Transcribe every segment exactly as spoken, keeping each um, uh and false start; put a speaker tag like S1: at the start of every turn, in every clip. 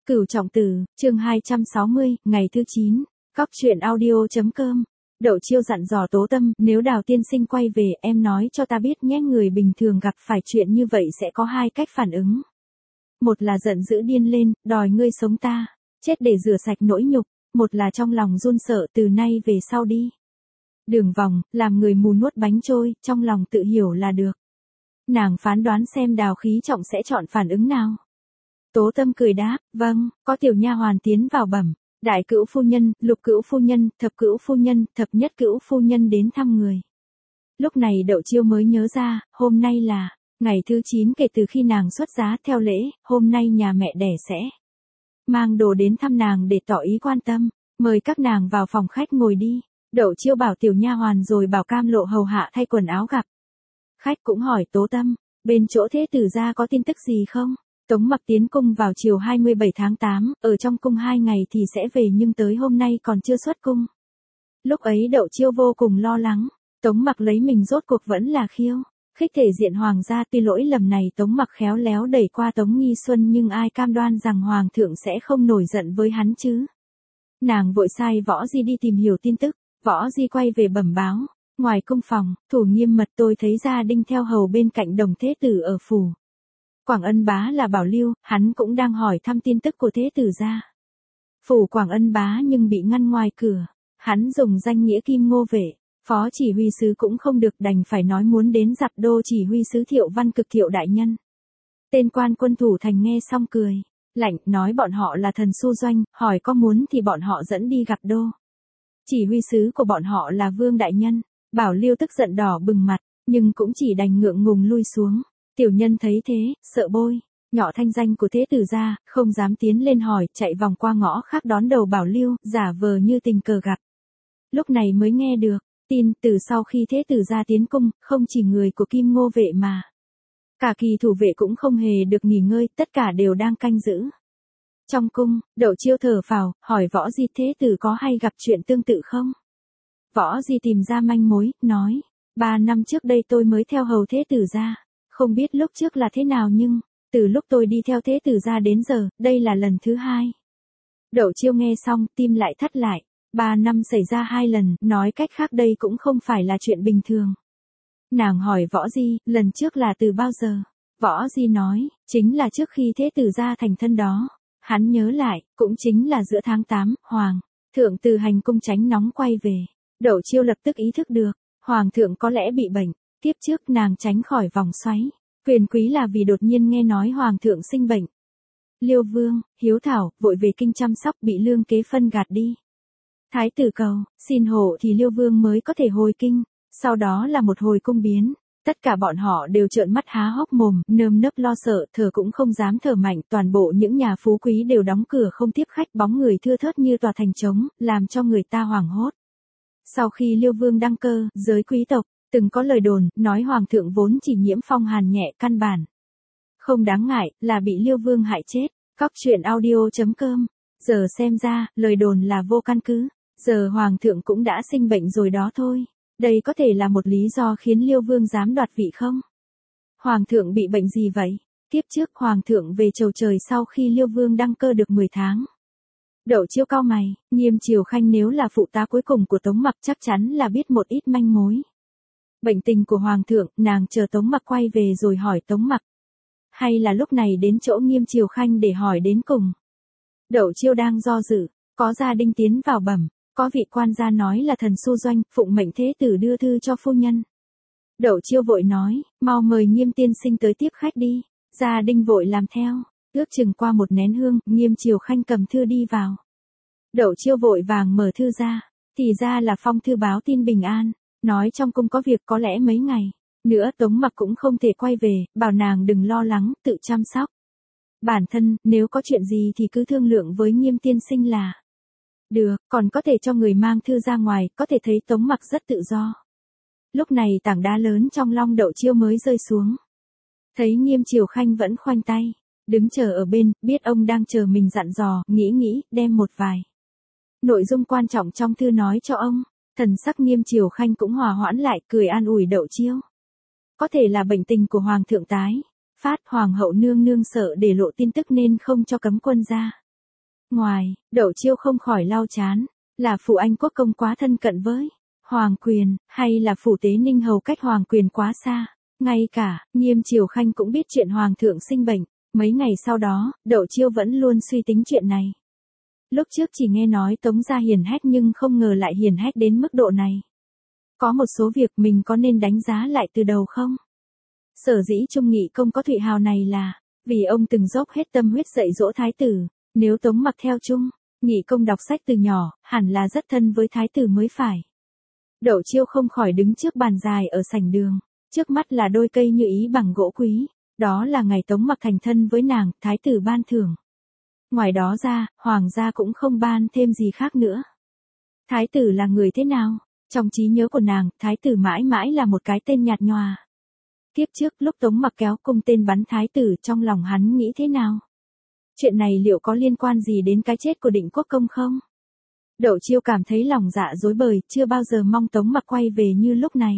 S1: Cửu Trọng Tử, chương hai trăm sáu mươi, ngày thứ chín, Cóc truyện audio.com. Đậu Chiêu dặn dò Tố Tâm, nếu Đào tiên sinh quay về, em nói cho ta biết nhé. Người bình thường gặp phải chuyện như vậy sẽ có hai cách phản ứng. Một là giận dữ điên lên, đòi ngươi sống ta, chết để rửa sạch nỗi nhục. Một là trong lòng run sợ, từ nay về sau đi đường vòng, làm người mù nuốt bánh trôi, trong lòng tự hiểu là được. Nàng phán đoán xem Đào Khí Trọng sẽ chọn phản ứng nào. Tố Tâm cười đáp, vâng. Có tiểu nha hoàn tiến vào bẩm, đại cữu phu nhân, lục cữu phu nhân, thập cữu phu nhân, thập nhất cữu phu nhân đến thăm người. Lúc này Đậu Chiêu mới nhớ ra, hôm nay là ngày thứ chín kể từ khi nàng xuất giá. Theo lễ, hôm nay nhà mẹ đẻ sẽ mang đồ đến thăm nàng để tỏ ý quan tâm, mời các nàng vào phòng khách ngồi đi. Đậu Chiêu bảo tiểu nha hoàn rồi bảo Cam Lộ hầu hạ thay quần áo gặp khách, cũng hỏi Tố Tâm, bên chỗ thế tử gia có tin tức gì không? Tống Mặc tiến cung vào chiều hai mươi bảy tháng tám, ở trong cung hai ngày thì sẽ về, nhưng tới hôm nay còn chưa xuất cung. Lúc ấy Đậu Chiêu vô cùng lo lắng, Tống Mặc lấy mình rốt cuộc vẫn là khiêu khích thể diện hoàng gia. Tuy lỗi lầm này Tống Mặc khéo léo đẩy qua Tống Nghi Xuân, nhưng ai cam đoan rằng hoàng thượng sẽ không nổi giận với hắn chứ? Nàng vội sai Võ Di đi tìm hiểu tin tức. Võ Di quay về bẩm báo, ngoài cung phòng, thủ nghiêm mật tôi thấy Gia Đinh theo hầu bên cạnh Đồng Thế Tử ở phủ Quảng Ân Bá là Bảo Lưu, hắn cũng đang hỏi thăm tin tức của Thế Tử gia. Phủ Quảng Ân Bá nhưng bị ngăn ngoài cửa, hắn dùng danh nghĩa Kim Ngô Vệ, phó chỉ huy sứ cũng không được, đành phải nói muốn đến gặp đô chỉ huy sứ Thiệu Văn Cực Thiệu đại nhân. Tên quan quân thủ thành nghe xong cười lạnh, nói bọn họ là thần su doanh, hỏi có muốn thì bọn họ dẫn đi gặp đô chỉ huy sứ của bọn họ là Vương đại nhân. Bảo Lưu tức giận đỏ bừng mặt, nhưng cũng chỉ đành ngượng ngùng lui xuống. Tiểu nhân thấy thế, sợ bôi nhỏ thanh danh của Thế Tử gia, không dám tiến lên hỏi, chạy vòng qua ngõ khác đón đầu Bảo Lưu, giả vờ như tình cờ gặp. Lúc này mới nghe được tin, từ sau khi Thế Tử gia tiến cung, không chỉ người của Kim Ngô Vệ mà cả kỳ thủ vệ cũng không hề được nghỉ ngơi, tất cả đều đang canh giữ. Trong cung, Đậu Chiêu thở phào, hỏi Võ Di Thế Tử có hay gặp chuyện tương tự không? Võ Di tìm ra manh mối, nói, ba năm trước đây tôi mới theo hầu Thế Tử gia, không biết lúc trước là thế nào, nhưng từ lúc tôi đi theo Thế Tử gia đến giờ, đây là lần thứ hai. Đậu Chiêu nghe xong, tim lại thắt lại. Ba năm xảy ra hai lần, nói cách khác đây cũng không phải là chuyện bình thường. Nàng hỏi Võ Di, lần trước là từ bao giờ? Võ Di nói, chính là trước khi Thế Tử gia thành thân đó. Hắn nhớ lại, cũng chính là giữa tháng tám, Hoàng thượng từ hành cung tránh nóng quay về. Đậu Chiêu lập tức ý thức được, Hoàng thượng có lẽ bị bệnh. Tiếp trước nàng tránh khỏi vòng xoáy quyền quý là vì đột nhiên nghe nói Hoàng thượng sinh bệnh. Liêu Vương, hiếu thảo, vội về kinh chăm sóc, bị Lương Kế Phân gạt đi. Thái tử cầu, xin hộ thì Liêu Vương mới có thể hồi kinh. Sau đó là một hồi cung biến. Tất cả bọn họ đều trợn mắt há hốc mồm, nơm nớp lo sợ, thở cũng không dám thở mạnh. Toàn bộ những nhà phú quý đều đóng cửa không tiếp khách, bóng người thưa thớt như tòa thành trống, làm cho người ta hoảng hốt. Sau khi Liêu Vương đăng cơ, giới quý tộc từng có lời đồn, nói Hoàng thượng vốn chỉ nhiễm phong hàn nhẹ, căn bản không đáng ngại, là bị Liêu Vương hại chết. Cóc truyện audio.com. Giờ xem ra, lời đồn là vô căn cứ. Giờ Hoàng thượng cũng đã sinh bệnh rồi đó thôi. Đây có thể là một lý do khiến Liêu Vương dám đoạt vị không? Hoàng thượng bị bệnh gì vậy? Tiếp trước Hoàng thượng về chầu trời sau khi Liêu Vương đăng cơ được mười tháng. Đậu Chiêu cau mày, Nghiêm Triều Khanh nếu là phụ tá cuối cùng của Tống Mặc chắc chắn là biết một ít manh mối. Bệnh tình của Hoàng thượng, nàng chờ Tống Mặc quay về rồi hỏi Tống Mặc. Hay là lúc này đến chỗ Nghiêm Triều Khanh để hỏi đến cùng? Đậu Chiêu đang do dự, có Gia Đinh tiến vào bẩm, có vị quan gia nói là thần su doanh, phụng mệnh Thế Tử đưa thư cho phu nhân. Đậu Chiêu vội nói, mau mời Nghiêm tiên sinh tới tiếp khách đi. Gia Đinh vội làm theo, ước chừng qua một nén hương, Nghiêm Triều Khanh cầm thư đi vào. Đậu Chiêu vội vàng mở thư ra, thì ra là phong thư báo tin bình an, nói trong cung có việc có lẽ mấy ngày nữa Tống Mặc cũng không thể quay về, bảo nàng đừng lo lắng, tự chăm sóc bản thân, nếu có chuyện gì thì cứ thương lượng với Nghiêm tiên sinh là được, còn có thể cho người mang thư ra ngoài. Có thể thấy Tống Mặc rất tự do. Lúc này tảng đá lớn trong lòng Đậu Chiêu mới rơi xuống. Thấy Nghiêm Triều Khanh vẫn khoanh tay đứng chờ ở bên, biết ông đang chờ mình dặn dò, nghĩ nghĩ, đem một vài nội dung quan trọng trong thư nói cho ông. Thần sắc Nghiêm Triều Khanh cũng hòa hoãn lại, cười an ủi Đậu Chiêu. Có thể là bệnh tình của Hoàng thượng tái phát, Hoàng hậu nương nương sợ để lộ tin tức nên không cho cấm quân ra Ngoài, Đậu Chiêu không khỏi lau chán, là phủ Anh quốc công quá thân cận với Hoàng quyền, hay là phủ Tế Ninh hầu cách Hoàng quyền quá xa. Ngay cả, Nghiêm Triều Khanh cũng biết chuyện Hoàng thượng sinh bệnh, mấy ngày sau đó, Đậu Chiêu vẫn luôn suy tính chuyện này. Lúc trước chỉ nghe nói Tống gia hiền hách nhưng không ngờ lại hiền hách đến mức độ này. Có một số việc mình có nên đánh giá lại từ đầu không? Sở dĩ Trung Nghị công có Thụy hào này là, vì ông từng dốc hết tâm huyết dạy dỗ thái tử, nếu Tống mặc theo Trung Nghị công đọc sách từ nhỏ, hẳn là rất thân với thái tử mới phải. Đậu Chiêu không khỏi đứng trước bàn dài ở sảnh đường, trước mắt là đôi cây như ý bằng gỗ quý, đó là ngày Tống mặc thành thân với nàng, thái tử ban thưởng. Ngoài đó ra, hoàng gia cũng không ban thêm gì khác nữa. Thái tử là người thế nào? Trong trí nhớ của nàng, thái tử mãi mãi là một cái tên nhạt nhòa. Tiếp trước lúc Tống mặc kéo cung tên bắn thái tử, trong lòng hắn nghĩ thế nào? Chuyện này liệu có liên quan gì đến cái chết của Định Quốc công không? Đậu Chiêu cảm thấy lòng dạ rối bời, chưa bao giờ mong Tống mặc quay về như lúc này.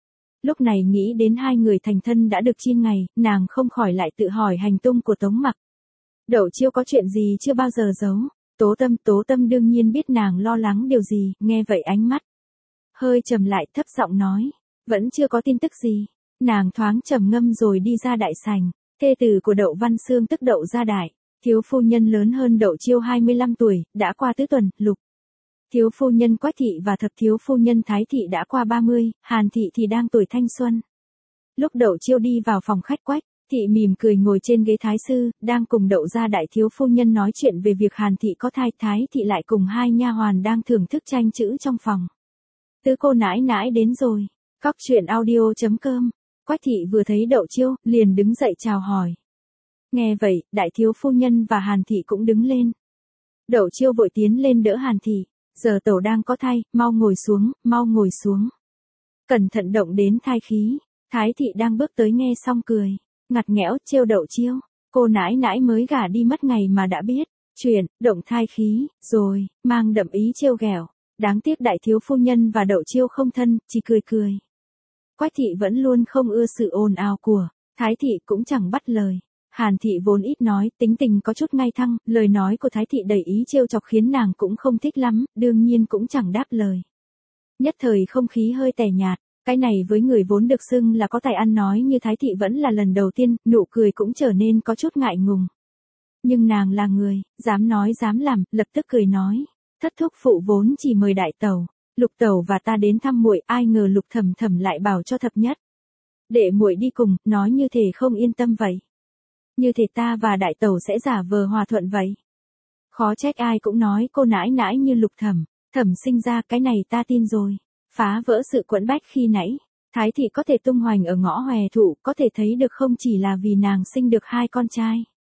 S1: Lúc này nghĩ đến hai người thành thân đã được chín ngày, nàng không khỏi lại tự hỏi hành tung của Tống mặc. Đậu Chiêu có chuyện gì chưa bao giờ giấu. Tố Tâm, Tố Tâm đương nhiên biết nàng lo lắng điều gì, nghe vậy ánh mắt hơi trầm lại, thấp giọng nói, vẫn chưa có tin tức gì. Nàng thoáng trầm ngâm rồi đi ra đại sảnh. Thê tử của Đậu Văn Xương tức Đậu Gia Đại, thiếu phu nhân lớn hơn Đậu Chiêu hai mươi lăm tuổi, đã qua tứ tuần, lục. Thiếu phu nhân Quách thị và thập thiếu phu nhân Thái thị đã qua ba mươi, Hàn thị thì đang tuổi thanh xuân. Lúc Đậu Chiêu đi vào phòng khách, Quách thị mỉm cười ngồi trên ghế thái sư, đang cùng Đậu Gia Đại thiếu phu nhân nói chuyện về việc Hàn thị có thai, Thái thị lại cùng hai nha hoàn đang thưởng thức tranh chữ trong phòng. Tứ cô nãi nãi đến rồi. Cóc truyện audio chấm com. Quách thị vừa thấy Đậu Chiêu, liền đứng dậy chào hỏi. Nghe vậy, đại thiếu phu nhân và Hàn thị cũng đứng lên. Đậu Chiêu vội tiến lên đỡ Hàn thị. Giờ tẩu đang có thai, mau ngồi xuống, mau ngồi xuống. Cẩn thận động đến thai khí. Thái thị đang bước tới nghe xong cười, ngặt nghẽo trêu Đậu Chiêu. Cô nãi nãi mới gả đi mất ngày mà đã biết chuyện động thai khí, rồi mang đậm ý trêu ghẹo. Đáng tiếc đại thiếu phu nhân và Đậu Chiêu không thân, chỉ cười cười. Quách thị vẫn luôn không ưa sự ồn ào của Thái thị, cũng chẳng bắt lời. Hàn thị vốn ít nói, tính tình có chút ngay thăng, lời nói của Thái thị đầy ý trêu chọc khiến nàng cũng không thích lắm, đương nhiên cũng chẳng đáp lời. Nhất thời không khí hơi tẻ nhạt, cái này với người vốn được xưng là có tài ăn nói như Thái thị vẫn là lần đầu tiên, nụ cười cũng trở nên có chút ngại ngùng. Nhưng nàng là người, dám nói dám làm, lập tức cười nói, thất thúc phụ vốn chỉ mời đại tẩu, Lục tẩu và ta đến thăm muội, ai ngờ Lục thầm thầm lại bảo cho thập nhất để muội đi cùng, nói như thể không yên tâm vậy. Như thể ta và đại tẩu sẽ giả vờ hòa thuận vậy. Khó trách ai cũng nói cô nãi nãi như Lục thẩm, thẩm sinh ra, cái này ta tin rồi. Phá vỡ sự quẫn bách khi nãy, Thái thị có thể tung hoành ở ngõ hòe thụ, có thể thấy được không chỉ là vì nàng sinh được hai con trai.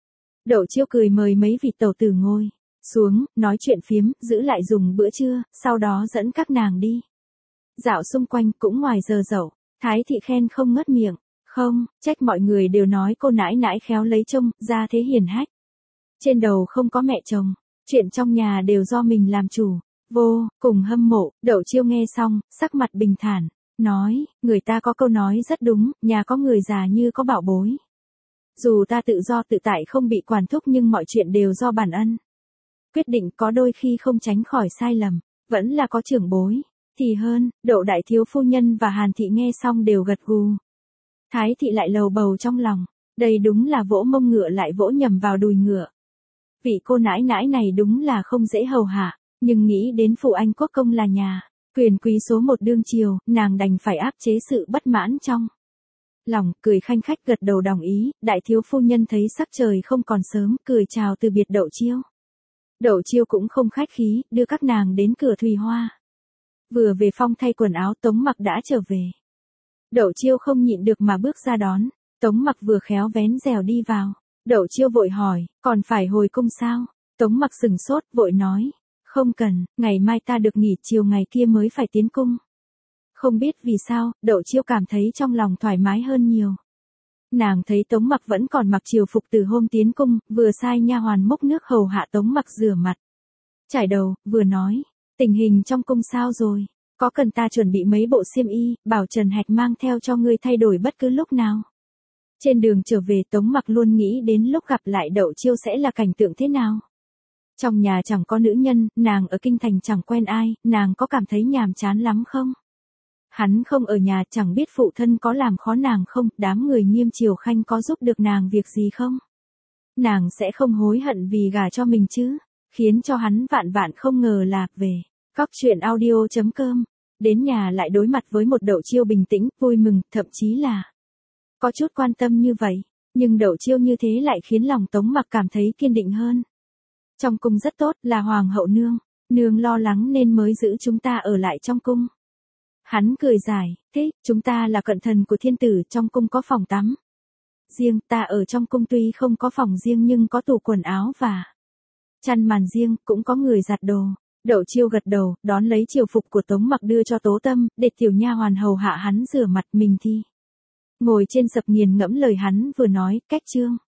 S1: Đậu Chiêu cười mời mấy vị tẩu tử ngồi xuống, nói chuyện phiếm, giữ lại dùng bữa trưa, sau đó dẫn các nàng đi dạo xung quanh, cũng ngoài giờ dậu. Thái thị khen không ngớt miệng, không, trách mọi người đều nói cô nãi nãi khéo lấy chồng, ra thế hiền hách. Trên đầu không có mẹ chồng, chuyện trong nhà đều do mình làm chủ. Vô cùng hâm mộ. Đậu Chiêu nghe xong, sắc mặt bình thản, nói, người ta có câu nói rất đúng, nhà có người già như có bảo bối. Dù ta tự do tự tại không bị quản thúc nhưng mọi chuyện đều do bản ân. Quyết định có đôi khi không tránh khỏi sai lầm, vẫn là có trưởng bối thì hơn. Đậu đại thiếu phu nhân và Hàn thị nghe xong đều gật gù. Thái thị lại lầu bầu trong lòng, đây đúng là vỗ mông ngựa lại vỗ nhầm vào đùi ngựa. Vị cô nãi nãi này đúng là không dễ hầu hạ, nhưng nghĩ đến phụ anh quốc công là nhà quyền quý số một đương triều, nàng đành phải áp chế sự bất mãn trong lòng, cười khanh khách gật đầu đồng ý. Đại thiếu phu nhân thấy sắc trời không còn sớm, cười chào từ biệt Đậu Chiêu. Đậu Chiêu cũng không khách khí, đưa các nàng đến cửa Thùy Hoa. Vừa về phòng thay quần áo, Tống Mặc đã trở về. Đậu Chiêu không nhịn được mà bước ra đón. Tống Mặc vừa khéo vén rèo đi vào. Đậu Chiêu vội hỏi, còn phải hồi cung sao? Tống Mặc sừng sốt, vội nói, không cần, ngày mai ta được nghỉ, chiều ngày kia mới phải tiến cung. Không biết vì sao, Đậu Chiêu cảm thấy trong lòng thoải mái hơn nhiều. Nàng thấy Tống Mặc vẫn còn mặc triều phục từ hôm tiến cung, vừa sai nha hoàn múc nước hầu hạ Tống Mặc rửa mặt, chải đầu, vừa nói, tình hình trong cung sao rồi, có cần ta chuẩn bị mấy bộ xiêm y, bảo Trần Hạch mang theo cho ngươi thay đổi bất cứ lúc nào. Trên đường trở về, Tống Mặc luôn nghĩ đến lúc gặp lại Đậu Chiêu sẽ là cảnh tượng thế nào. Trong nhà chẳng có nữ nhân, nàng ở kinh thành chẳng quen ai, nàng có cảm thấy nhàm chán lắm không? Hắn không ở nhà, chẳng biết phụ thân có làm khó nàng không, đám người Nghiêm Triều Khanh có giúp được nàng việc gì không? Nàng sẽ không hối hận vì gả cho mình chứ, khiến cho hắn vạn vạn không ngờ là về. Cóc truyện audio chấm com, đến nhà lại đối mặt với một Đậu Chiêu bình tĩnh, vui mừng, thậm chí là có chút quan tâm như vậy, nhưng Đậu Chiêu như thế lại khiến lòng Tống Mặc cảm thấy kiên định hơn. Trong cung rất tốt, là hoàng hậu nương, nương lo lắng nên mới giữ chúng ta ở lại trong cung. Hắn cười dài, thế, chúng ta là cận thần của thiên tử, trong cung có phòng tắm riêng, ta ở trong cung tuy không có phòng riêng nhưng có tủ quần áo và chăn màn riêng, cũng có người giặt đồ. Đậu Chiêu gật đầu, đón lấy triều phục của Tống Mặc đưa cho Tố Tâm, để tiểu nha hoàn hầu hạ hắn rửa mặt, mình thì ngồi trên sập nghiền ngẫm lời hắn vừa nói, cách chương.